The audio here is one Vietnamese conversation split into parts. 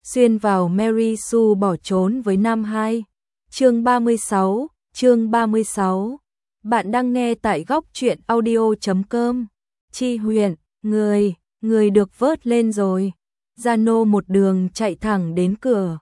xuyên vào Mary Sue bỏ trốn với Nam 2. Chương 36. Bạn đang nghe tại góc truyện audio.com. Chi Huyền, người được vớt lên rồi. Giano một đường chạy thẳng đến cửa.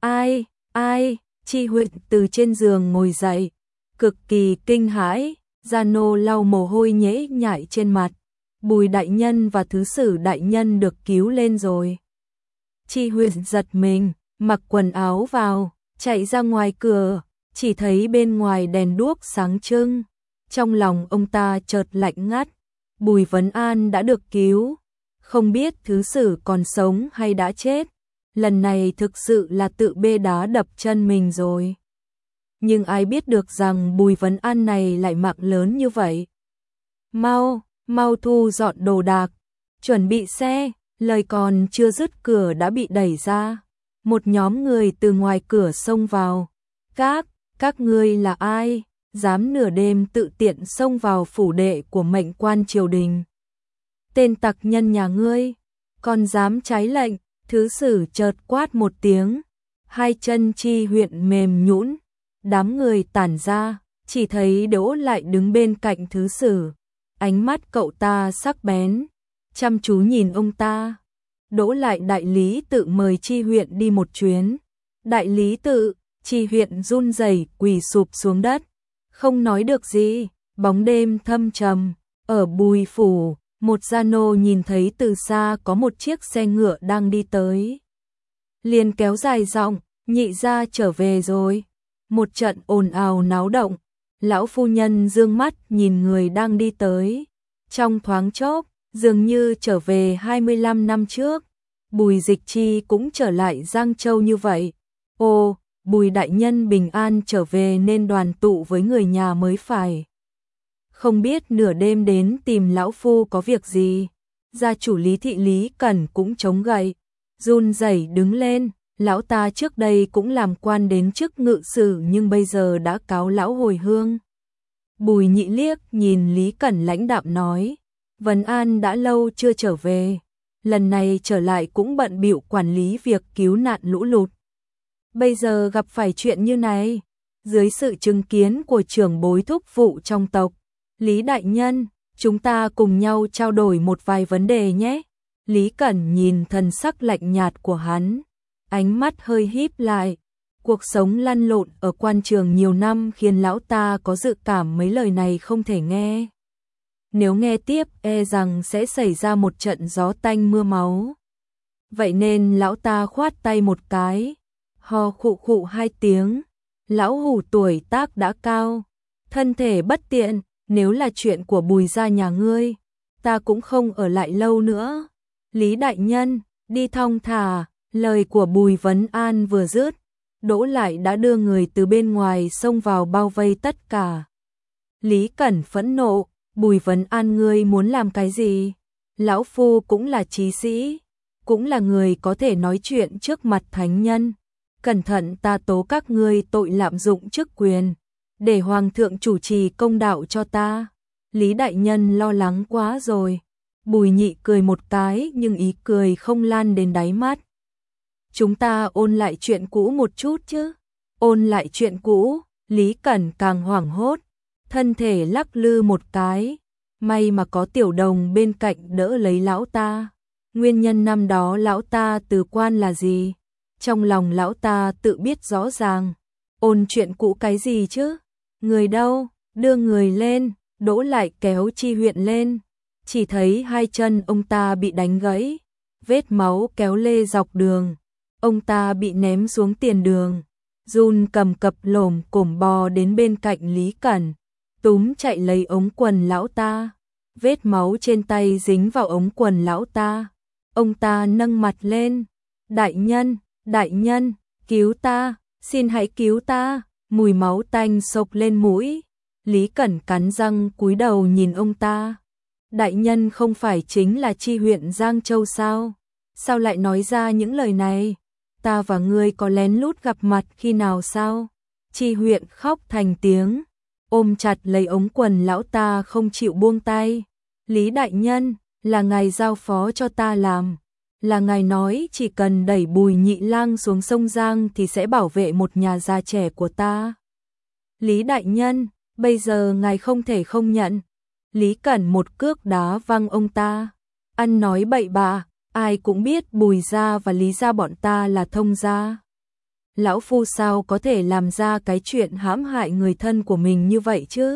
Ai? Chi Huyền từ trên giường ngồi dậy, cực kỳ kinh hãi. Giano lau mồ hôi nhễ nhại trên mặt. Bùi đại nhân và thứ sử đại nhân được cứu lên rồi. Chi Huyền giật mình, mặc quần áo vào, chạy ra ngoài cửa, chỉ thấy bên ngoài đèn đuốc sáng trưng. Trong lòng ông ta chợt lạnh ngắt, Bùi Vấn An đã được cứu, không biết thứ sử còn sống hay đã chết. Lần này thực sự là tự bê đá đập chân mình rồi. Nhưng ai biết được rằng Bùi Vấn An này lại mạng lớn như vậy. Mau thu dọn đồ đạc, chuẩn bị xe. Lời còn chưa dứt cửa đã bị đẩy ra. Một nhóm người từ ngoài cửa xông vào. Các ngươi là ai? Dám nửa đêm tự tiện xông vào phủ đệ của mệnh quan triều đình. Tên tặc nhân nhà ngươi, còn dám trái lệnh. Thứ sử chợt quát một tiếng. Hai chân Chi Huyền mềm nhũn. Đám người tản ra, chỉ thấy Đỗ Lại đứng bên cạnh thứ sử. Ánh mắt cậu ta sắc bén, chăm chú nhìn ông ta. Đỗ Lại đại lý tự mời Chi Huyền đi một chuyến. Đại lý tự, Chi Huyền run rẩy quỳ sụp xuống đất, không nói được gì. Bóng đêm thâm trầm, ở Bùi phủ, một Giano nhìn thấy từ xa có một chiếc xe ngựa đang đi tới. Liền kéo dài giọng, nhị gia trở về rồi. Một trận ồn ào náo động, lão phu nhân dương mắt nhìn người đang đi tới. Trong thoáng chốc, dường như trở về 25 năm trước. Bùi Dịch Chi cũng trở lại Giang Châu như vậy. Ồ, Bùi đại nhân bình an trở về nên đoàn tụ với người nhà mới phải. Không biết nửa đêm đến tìm lão phu có việc gì. Gia chủ Lý Thị Lý Cẩn cũng chống gậy, run rẩy đứng lên. Lão ta trước đây cũng làm quan đến chức ngự sử nhưng bây giờ đã cáo lão hồi hương. Bùi Nhị liếc nhìn Lý Cẩn lãnh đạm nói. Vấn An đã lâu chưa trở về, lần này trở lại cũng bận bịu quản lý việc cứu nạn lũ lụt. Bây giờ gặp phải chuyện như này, dưới sự chứng kiến của trưởng bối thúc phụ trong tộc. Lý đại nhân, chúng ta cùng nhau trao đổi một vài vấn đề nhé. Lý Cẩn nhìn thần sắc lạnh nhạt của hắn, ánh mắt hơi híp lại. Cuộc sống lăn lộn ở quan trường nhiều năm khiến lão ta có dự cảm mấy lời này không thể nghe. Nếu nghe tiếp e rằng sẽ xảy ra một trận gió tanh mưa máu. Vậy nên lão ta khoát tay một cái, ho khụ khụ hai tiếng. Lão hủ tuổi tác đã cao, thân thể bất tiện, nếu là chuyện của Bùi gia nhà ngươi, ta cũng không ở lại lâu nữa. Lý đại nhân, đi thong thả. Lời của Bùi Vấn An vừa dứt, Đỗ Lại đã đưa người từ bên ngoài xông vào bao vây tất cả. Lý Cẩn phẫn nộ, Bùi Vấn An ngươi muốn làm cái gì? Lão phu cũng là trí sĩ, cũng là người có thể nói chuyện trước mặt thánh nhân. Cẩn thận ta tố các ngươi tội lạm dụng chức quyền, để hoàng thượng chủ trì công đạo cho ta. Lý đại nhân lo lắng quá rồi. Bùi Nhị cười một cái nhưng ý cười không lan đến đáy mắt. Chúng ta ôn lại chuyện cũ một chút chứ. Ôn lại chuyện cũ, Lý Cẩn càng hoảng hốt, thân thể lắc lư một cái. May mà có Tiểu Đồng bên cạnh đỡ lấy lão ta. Nguyên nhân năm đó lão ta từ quan là gì? Trong lòng lão ta tự biết rõ ràng. Ôn chuyện cũ cái gì chứ? Người đâu? Đưa người lên. Đỗ Lại kéo Chi Huyền lên. Chỉ thấy hai chân ông ta bị đánh gãy, vết máu kéo lê dọc đường. Ông ta bị ném xuống tiền đường, run cầm cập lồm cồm bò đến bên cạnh Lý Cẩn, túm chạy lấy ống quần lão ta. Vết máu trên tay dính vào ống quần lão ta. Ông ta nâng mặt lên. Đại nhân, cứu ta, xin hãy cứu ta. Mùi máu tanh xộc lên mũi. Lý Cẩn cắn răng cúi đầu nhìn ông ta. Đại nhân không phải chính là Chi huyện Giang Châu sao? Sao lại nói ra những lời này? Ta và ngươi có lén lút gặp mặt khi nào sao? Chi huyện khóc thành tiếng, ôm chặt lấy ống quần lão ta không chịu buông tay. Lý đại nhân, là ngài giao phó cho ta làm. là ngài nói chỉ cần đẩy Bùi Nhị Lang xuống sông Giang thì sẽ bảo vệ một nhà già trẻ của ta. Lý đại nhân, bây giờ ngài không thể không nhận. Lý Cẩn một cước đá văng ông ta. Ăn nói bậy bạ, ai cũng biết Bùi gia và Lý gia bọn ta là thông gia. Lão phu sao có thể làm ra cái chuyện hãm hại người thân của mình như vậy chứ?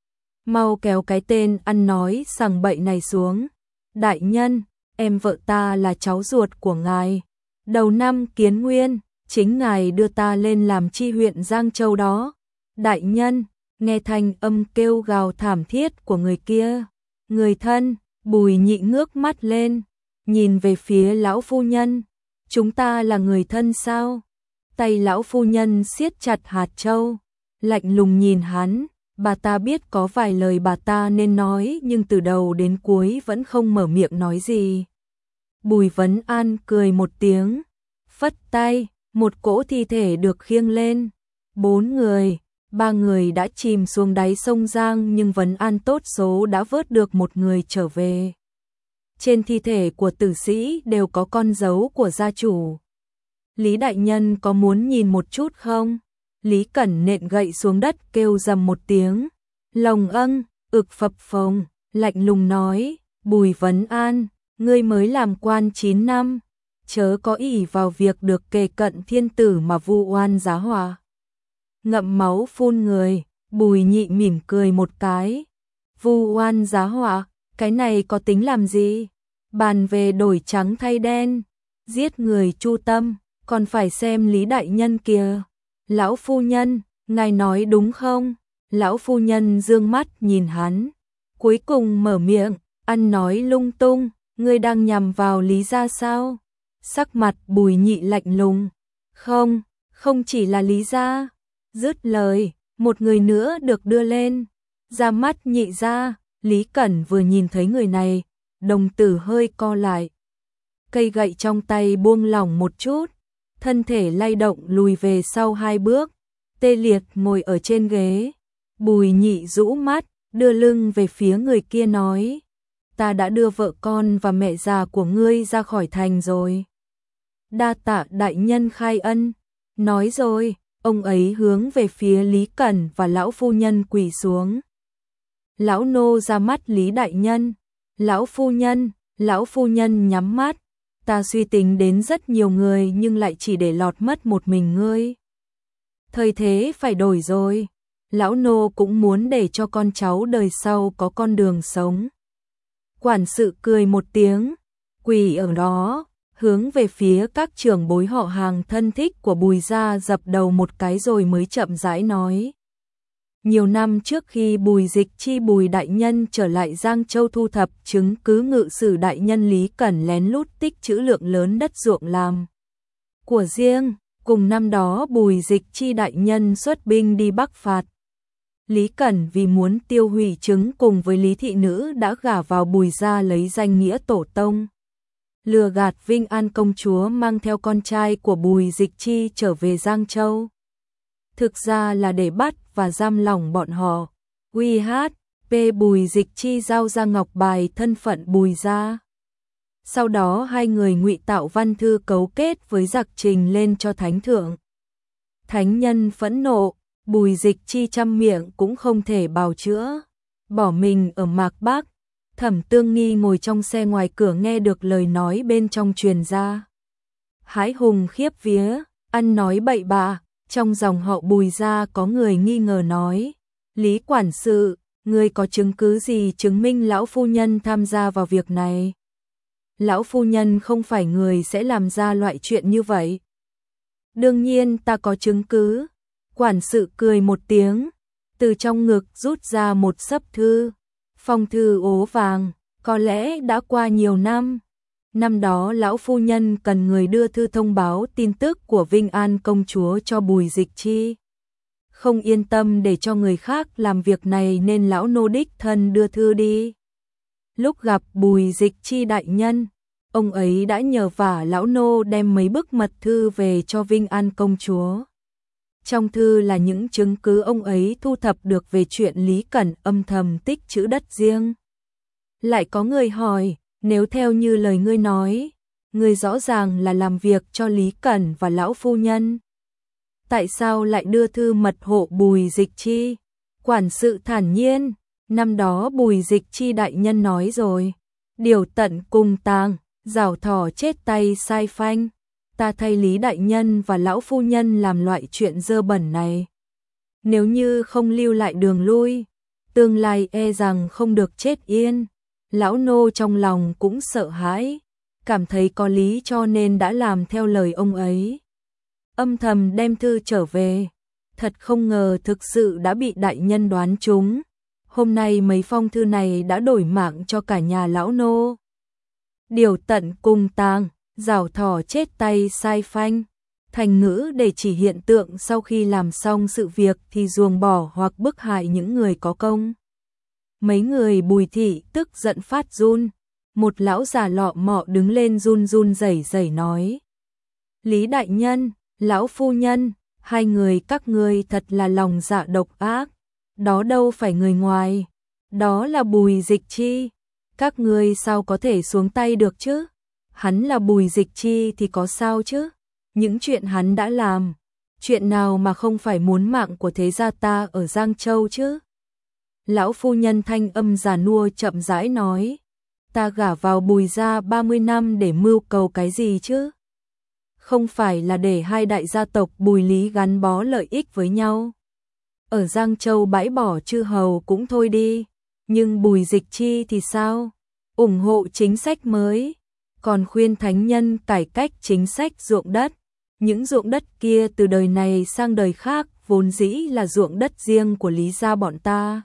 Mau kéo cái tên ăn nói sằng bậy này xuống. Đại nhân, em vợ ta là cháu ruột của ngài. Đầu năm Kiến Nguyên, chính ngài đưa ta lên làm chi huyện Giang Châu đó. Đại nhân, nghe thanh âm kêu gào thảm thiết của người kia. Người thân, Bùi Nhị ngước mắt lên, nhìn về phía lão phu nhân. Chúng ta là người thân sao? Tay lão phu nhân siết chặt hạt châu, lạnh lùng nhìn hắn. Bà ta biết có vài lời bà ta nên nói nhưng từ đầu đến cuối vẫn không mở miệng nói gì. Bùi Vấn An cười một tiếng, phất tay, một cỗ thi thể được khiêng lên. 4 người, 3 người đã chìm xuống đáy sông Giang nhưng Vấn An tốt số đã vớt được một người trở về. Trên thi thể của tử sĩ đều có con dấu của gia chủ. Lý đại nhân có muốn nhìn một chút không? Lý Cẩn nện gậy xuống đất kêu rầm một tiếng. Lồng âng, ực phập phồng, lạnh lùng nói, Bùi Vấn An, ngươi mới làm quan 9 năm, chớ có ỷ vào việc được kề cận thiên tử mà vu oan giá họa. Ngậm máu phun người, Bùi Nhị mỉm cười một cái. Vu oan giá họa, cái này có tính làm gì? Bàn về đổi trắng thay đen, giết người chu tâm, còn phải xem Lý đại nhân kìa. Lão phu nhân, ngài nói đúng không? Lão phu nhân dương mắt nhìn hắn, cuối cùng mở miệng, ăn nói lung tung, ngươi đang nhằm vào Lý gia sao? Sắc mặt Bùi Nhị lạnh lùng. Không, không chỉ là Lý gia. Dứt lời, một người nữa được đưa lên. Ra mắt Nhị gia, Lý Cẩn vừa nhìn thấy người này, đồng tử hơi co lại. Cây gậy trong tay buông lỏng một chút, thân thể lay động lùi về sau 2 bước, tê liệt ngồi ở trên ghế. Bùi Nhị rũ mắt, đưa lưng về phía người kia nói, ta đã đưa vợ con và mẹ già của ngươi ra khỏi thành rồi. Đa tạ đại nhân khai ân. Nói rồi, ông ấy hướng về phía Lý Cẩn và lão phu nhân quỳ xuống. Lão nô ra mắt Lý đại nhân. Lão phu nhân nhắm mắt. Ta suy tính đến rất nhiều người nhưng lại chỉ để lọt mất một mình ngươi. Thời thế phải đổi rồi. Lão nô cũng muốn để cho con cháu đời sau có con đường sống. Quản sự cười một tiếng, quỳ ở đó, hướng về phía các trưởng bối họ hàng thân thích của Bùi gia dập đầu một cái rồi mới chậm rãi nói. Nhiều năm trước khi Bùi Dịch Chi Bùi đại nhân trở lại Giang Châu thu thập chứng cứ ngự sử đại nhân Lý Cẩn lén lút tích trữ lượng lớn đất ruộng làm của riêng, cùng năm đó Bùi Dịch Chi đại nhân xuất binh đi Bắc phạt. Lý Cẩn vì muốn tiêu hủy chứng cùng với Lý thị nữ đã gả vào Bùi gia lấy danh nghĩa tổ tông. Lừa gạt Vinh An công chúa mang theo con trai của Bùi Dịch Chi trở về Giang Châu. Thực ra là để bắt và giam lỏng bọn họ. P Bùi Dịch Chi giao ra ngọc bài thân phận Bùi gia. Sau đó hai người ngụy tạo văn thư cấu kết với giặc trình lên cho thánh thượng. Thánh nhân phẫn nộ, Bùi Dịch Chi trăm miệng cũng không thể bào chữa, bỏ mình ở Mạc Bắc. Thẩm Tương Nghi ngồi trong xe ngoài cửa nghe được lời nói bên trong truyền ra. Hái hùng khiếp vía, ăn nói bậy bạ. Trong dòng họ Bùi gia có người nghi ngờ nói, Lý quản sự, ngươi có chứng cứ gì chứng minh lão phu nhân tham gia vào việc này? Lão phu nhân không phải người sẽ làm ra loại chuyện như vậy. Đương nhiên ta có chứng cứ. Quản sự cười một tiếng, từ trong ngực rút ra một xấp thư, phong thư ố vàng, có lẽ đã qua nhiều năm. Năm đó lão phu nhân cần người đưa thư thông báo tin tức của Vinh An công chúa cho Bùi Dịch Chi. Không yên tâm để cho người khác làm việc này nên lão nô đích thân đưa thư đi. Lúc gặp Bùi Dịch Chi đại nhân, ông ấy đã nhờ vả lão nô đem mấy bức mật thư về cho Vinh An công chúa. Trong thư là những chứng cứ ông ấy thu thập được về chuyện Lý Cẩn âm thầm tích trữ đất riêng. Lại có người hỏi, nếu theo như lời ngươi nói, ngươi rõ ràng là làm việc cho Lý Cẩn và lão phu nhân. Tại sao lại đưa thư mật hộ Bùi Dịch Chi? Quản sự thản nhiên, năm đó Bùi Dịch Chi đại nhân nói rồi, điều tận cùng tàng, giảo thỏ chết tay sai phanh, ta thay Lý đại nhân và lão phu nhân làm loại chuyện dơ bẩn này. Nếu như không lưu lại đường lui, tương lai e rằng không được chết yên. Lão nô trong lòng cũng sợ hãi, cảm thấy có lý cho nên đã làm theo lời ông ấy. Âm thầm đem thư trở về, thật không ngờ thực sự đã bị đại nhân đoán trúng. Hôm nay mấy phong thư này đã đổi mạng cho cả nhà lão nô. Điều tận cùng tàng, giảo thỏ chết tay sai phanh. Thành ngữ để chỉ hiện tượng sau khi làm xong sự việc thì ruồng bỏ hoặc bức hại những người có công. Mấy người Bùi thị tức giận phát run, một lão già lọ mọ đứng lên run run rẩy rẩy nói: Lý đại nhân, lão phu nhân, hai người các ngươi thật là lòng dạ độc ác, đó đâu phải người ngoài, đó là Bùi Dịch Chi, các ngươi sao có thể xuống tay được chứ? Hắn là Bùi Dịch Chi thì có sao chứ? Những chuyện hắn đã làm, chuyện nào mà không phải muốn mạng của thế gia ta ở Giang Châu chứ? Lão phu nhân thanh âm già nua chậm rãi nói, ta gả vào Bùi gia 30 năm để mưu cầu cái gì chứ? Không phải là để hai đại gia tộc Bùi Lý gắn bó lợi ích với nhau. Ở Giang Châu bãi bỏ chư hầu cũng thôi đi, nhưng Bùi Dịch Chi thì sao? Ủng hộ chính sách mới, còn khuyên thánh nhân cải cách chính sách ruộng đất. Những ruộng đất kia từ đời này sang đời khác vốn dĩ là ruộng đất riêng của Lý gia bọn ta.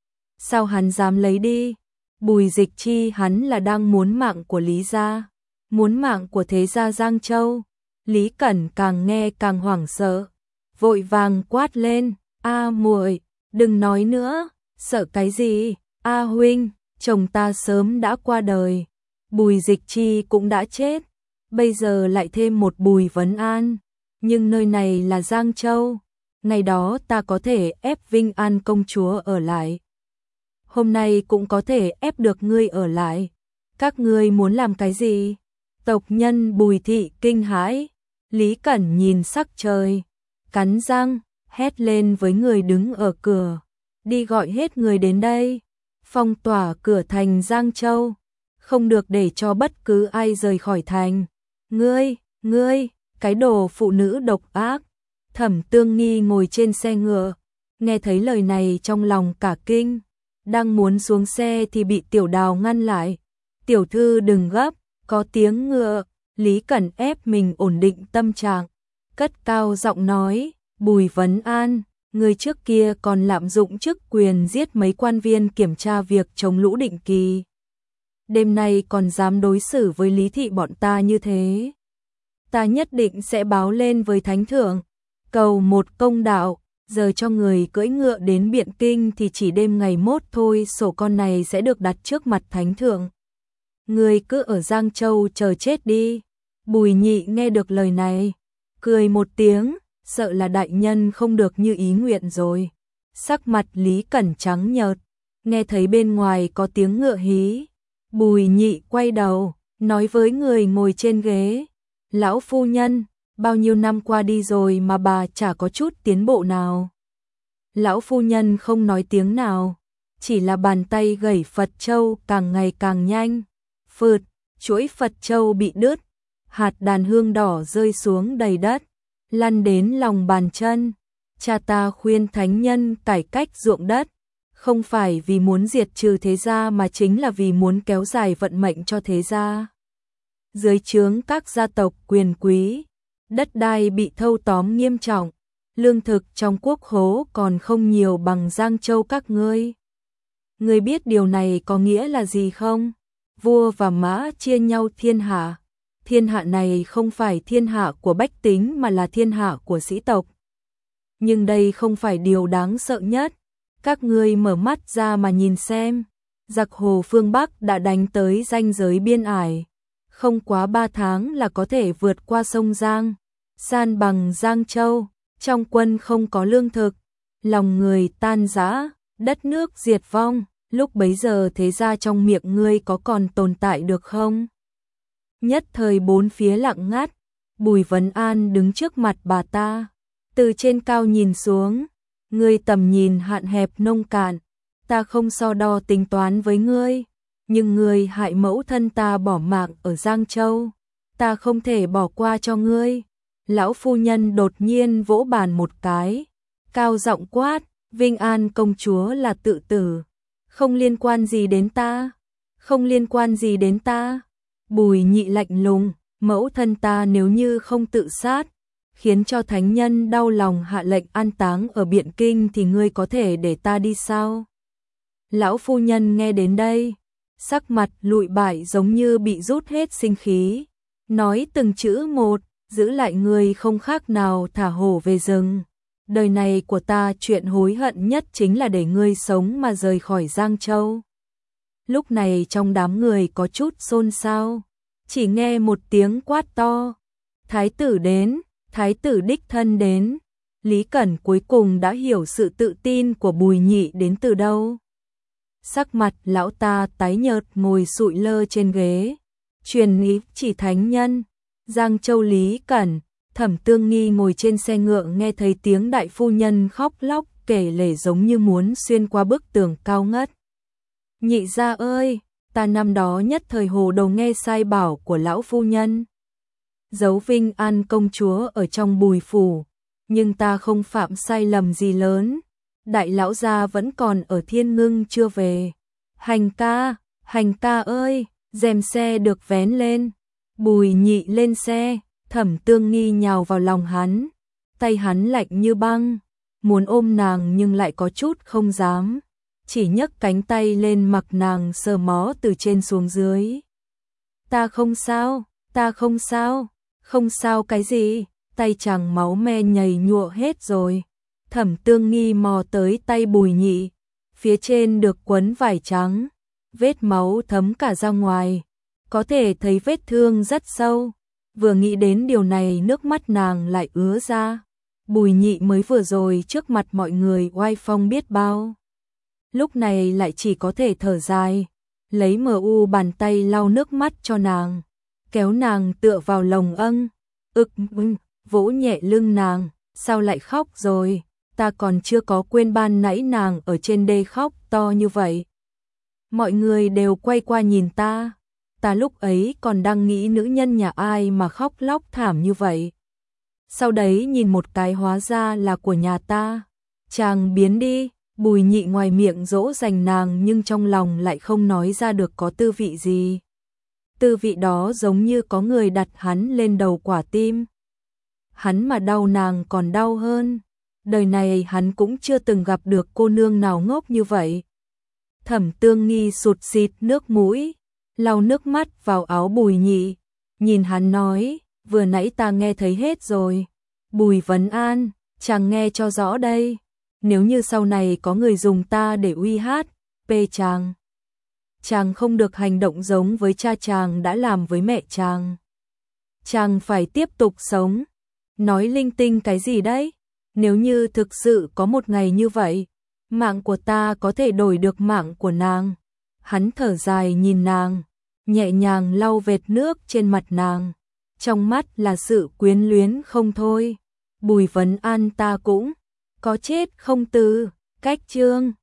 Sao hắn dám lấy đi? Bùi Dịch Chi hắn là đang muốn mạng của Lý gia, muốn mạng của thế gia Giang Châu. Lý Cẩn càng nghe càng hoảng sợ, vội vàng quát lên, A muội, đừng nói nữa, sợ cái gì? A huynh, chồng ta sớm đã qua đời, Bùi Dịch Chi cũng đã chết, bây giờ lại thêm một Bùi Vấn An, nhưng nơi này là Giang Châu, ngày đó ta có thể ép Vinh An công chúa ở lại. Hôm nay cũng có thể ép được ngươi ở lại. Các ngươi muốn làm cái gì? Tộc nhân Bùi thị kinh hãi, Lý Cẩn nhìn sắc trời, cắn răng, hét lên với người đứng ở cửa, đi gọi hết người đến đây, phong tỏa cửa thành Giang Châu, không được để cho bất cứ ai rời khỏi thành. Ngươi, cái đồ phụ nữ độc ác. Thẩm Tương Nghi ngồi trên xe ngựa, nghe thấy lời này trong lòng cả kinh, đang muốn xuống xe thì bị Tiểu Đào ngăn lại. Tiểu thư đừng gấp, có tiếng ngựa. Lý Cẩn ép mình ổn định tâm trạng, cất cao giọng nói, Bùi Vấn An, người trước kia còn lạm dụng chức quyền giết mấy quan viên kiểm tra việc chống lũ định kỳ. Đêm nay còn dám đối xử với Lý thị bọn ta như thế. Ta nhất định sẽ báo lên với Thánh Thượng, cầu một công đạo, giờ cho người cưỡi ngựa đến Biện Kinh thì chỉ đêm ngày mốt thôi sổ con này sẽ được đặt trước mặt Thánh Thượng. Người cứ ở Giang Châu chờ chết đi. Bùi Nhị nghe được lời này, cười một tiếng, sợ là đại nhân không được như ý nguyện rồi. Sắc mặt Lý Cẩn trắng nhợt, nghe thấy bên ngoài có tiếng ngựa hí. Bùi Nhị quay đầu, nói với người ngồi trên ghế, lão phu nhân, bao nhiêu năm qua đi rồi mà bà chả có chút tiến bộ nào. Lão phu nhân không nói tiếng nào, chỉ là bàn tay gẩy Phật châu càng ngày càng nhanh. Phượt, chuỗi Phật châu bị đứt, hạt đàn hương đỏ rơi xuống đầy đất, lăn đến lòng bàn chân. Cha ta khuyên thánh nhân cải cách ruộng đất, không phải vì muốn diệt trừ thế gia mà chính là vì muốn kéo dài vận mệnh cho thế gia. Dưới trướng các gia tộc quyền quý, đất đai bị thâu tóm nghiêm trọng, lương thực trong quốc khố còn không nhiều bằng Giang Châu các ngươi. Ngươi biết điều này có nghĩa là gì không? Vua và mã chia nhau thiên hạ. Thiên hạ này không phải thiên hạ của bách tính mà là thiên hạ của sĩ tộc. Nhưng đây không phải điều đáng sợ nhất. Các ngươi mở mắt ra mà nhìn xem. Giặc Hồ phương Bắc đã đánh tới ranh giới biên ải. Không quá 3 tháng là có thể vượt qua sông Giang, san bằng Giang Châu. Trong quân không có lương thực, lòng người tan rã, đất nước diệt vong. Lúc bấy giờ thế gia trong miệng ngươi có còn tồn tại được không? Nhất thời bốn phía lặng ngắt, Bùi Vấn An đứng trước mặt bà ta, từ trên cao nhìn xuống, ngươi tầm nhìn hạn hẹp nông cạn, ta không so đo tính toán với ngươi, nhưng ngươi hại mẫu thân ta bỏ mạng ở Giang Châu, ta không thể bỏ qua cho ngươi. Lão phu nhân đột nhiên vỗ bàn một cái, cao giọng quát, Vinh An công chúa là tự tử, không liên quan gì đến ta, không liên quan gì đến ta. Bùi Nhị lạnh lùng, mẫu thân ta nếu như không tự sát, khiến cho thánh nhân đau lòng hạ lệnh an táng ở Biện Kinh thì ngươi có thể để ta đi sao? Lão phu nhân nghe đến đây, sắc mặt lụi bại giống như bị rút hết sinh khí, nói từng chữ một, giữ lại ngươi không khác nào thả hổ về rừng. Đời này của ta chuyện hối hận nhất chính là để ngươi sống mà rời khỏi Giang Châu. Lúc này trong đám người có chút xôn xao, chỉ nghe một tiếng quát to, thái tử đến, thái tử đích thân đến. Lý Cẩn cuối cùng đã hiểu sự tự tin của Bùi Nhị đến từ đâu. Sắc mặt lão ta tái nhợt ngồi sụi lơ trên ghế, truyền ý chỉ thánh nhân. Giang Châu Lý Cẩn, Thẩm Tương Nghi ngồi trên xe ngựa nghe thấy tiếng đại phu nhân khóc lóc kể lể giống như muốn xuyên qua bức tường cao ngất. Nhị gia ơi, ta năm đó nhất thời hồ đầu nghe sai bảo của lão phu nhân. Giấu Vinh An công chúa ở trong Bùi phủ, nhưng ta không phạm sai lầm gì lớn. Đại lão gia vẫn còn ở Thiên Ngưng chưa về. Hành ca ơi, rèm xe được vén lên. Bùi Nhị lên xe, Thẩm Tương Nghi nhào vào lòng hắn, tay hắn lạnh như băng, muốn ôm nàng nhưng lại có chút không dám, chỉ nhấc cánh tay lên mặc nàng sờ mó từ trên xuống dưới. Ta không sao, không sao cái gì, tay chàng máu me nhầy nhụa hết rồi. Thẩm Tương Nghi mò tới tay Bùi Nhị, phía trên được quấn vải trắng, vết máu thấm cả ra ngoài, có thể thấy vết thương rất sâu. Vừa nghĩ đến điều này nước mắt nàng lại ứa ra. Bùi Nhị mới vừa rồi trước mặt mọi người oai phong biết bao, lúc này lại chỉ có thể thở dài, lấy mu bàn tay lau nước mắt cho nàng, kéo nàng tựa vào lồng âng, vỗ nhẹ lưng nàng, sao lại khóc rồi, ta còn chưa có quên ban nãy nàng ở trên đê khóc to như vậy. Mọi người đều quay qua nhìn ta lúc ấy còn đang nghĩ nữ nhân nhà ai mà khóc lóc thảm như vậy. Sau đấy nhìn một cái hóa ra là của nhà ta. Chàng biến đi, Bùi Nhị ngoài miệng dỗ dành nàng nhưng trong lòng lại không nói ra được có tư vị gì. Tư vị đó giống như có người đặt hắn lên đầu quả tim. Hắn mà đau nàng còn đau hơn. Đời này hắn cũng chưa từng gặp được cô nương nào ngốc như vậy. Thẩm Tương Nghi sụt sịt nước mũi, lau nước mắt vào áo Bùi Nhị, nhìn hắn nói, vừa nãy ta nghe thấy hết rồi. Bùi Vấn An, chàng nghe cho rõ đây, nếu như sau này có người dùng ta để uy hát, chàng không được hành động giống với cha chàng đã làm với mẹ chàng. Chàng phải tiếp tục sống. Nói linh tinh cái gì đấy? Nếu như thực sự có một ngày như vậy, mạng của ta có thể đổi được mạng của nàng. Hắn thở dài nhìn nàng, nhẹ nhàng lau vệt nước trên mặt nàng, trong mắt là sự quyến luyến không thôi. Bùi Vấn An ta cũng có chết không từ cách chương.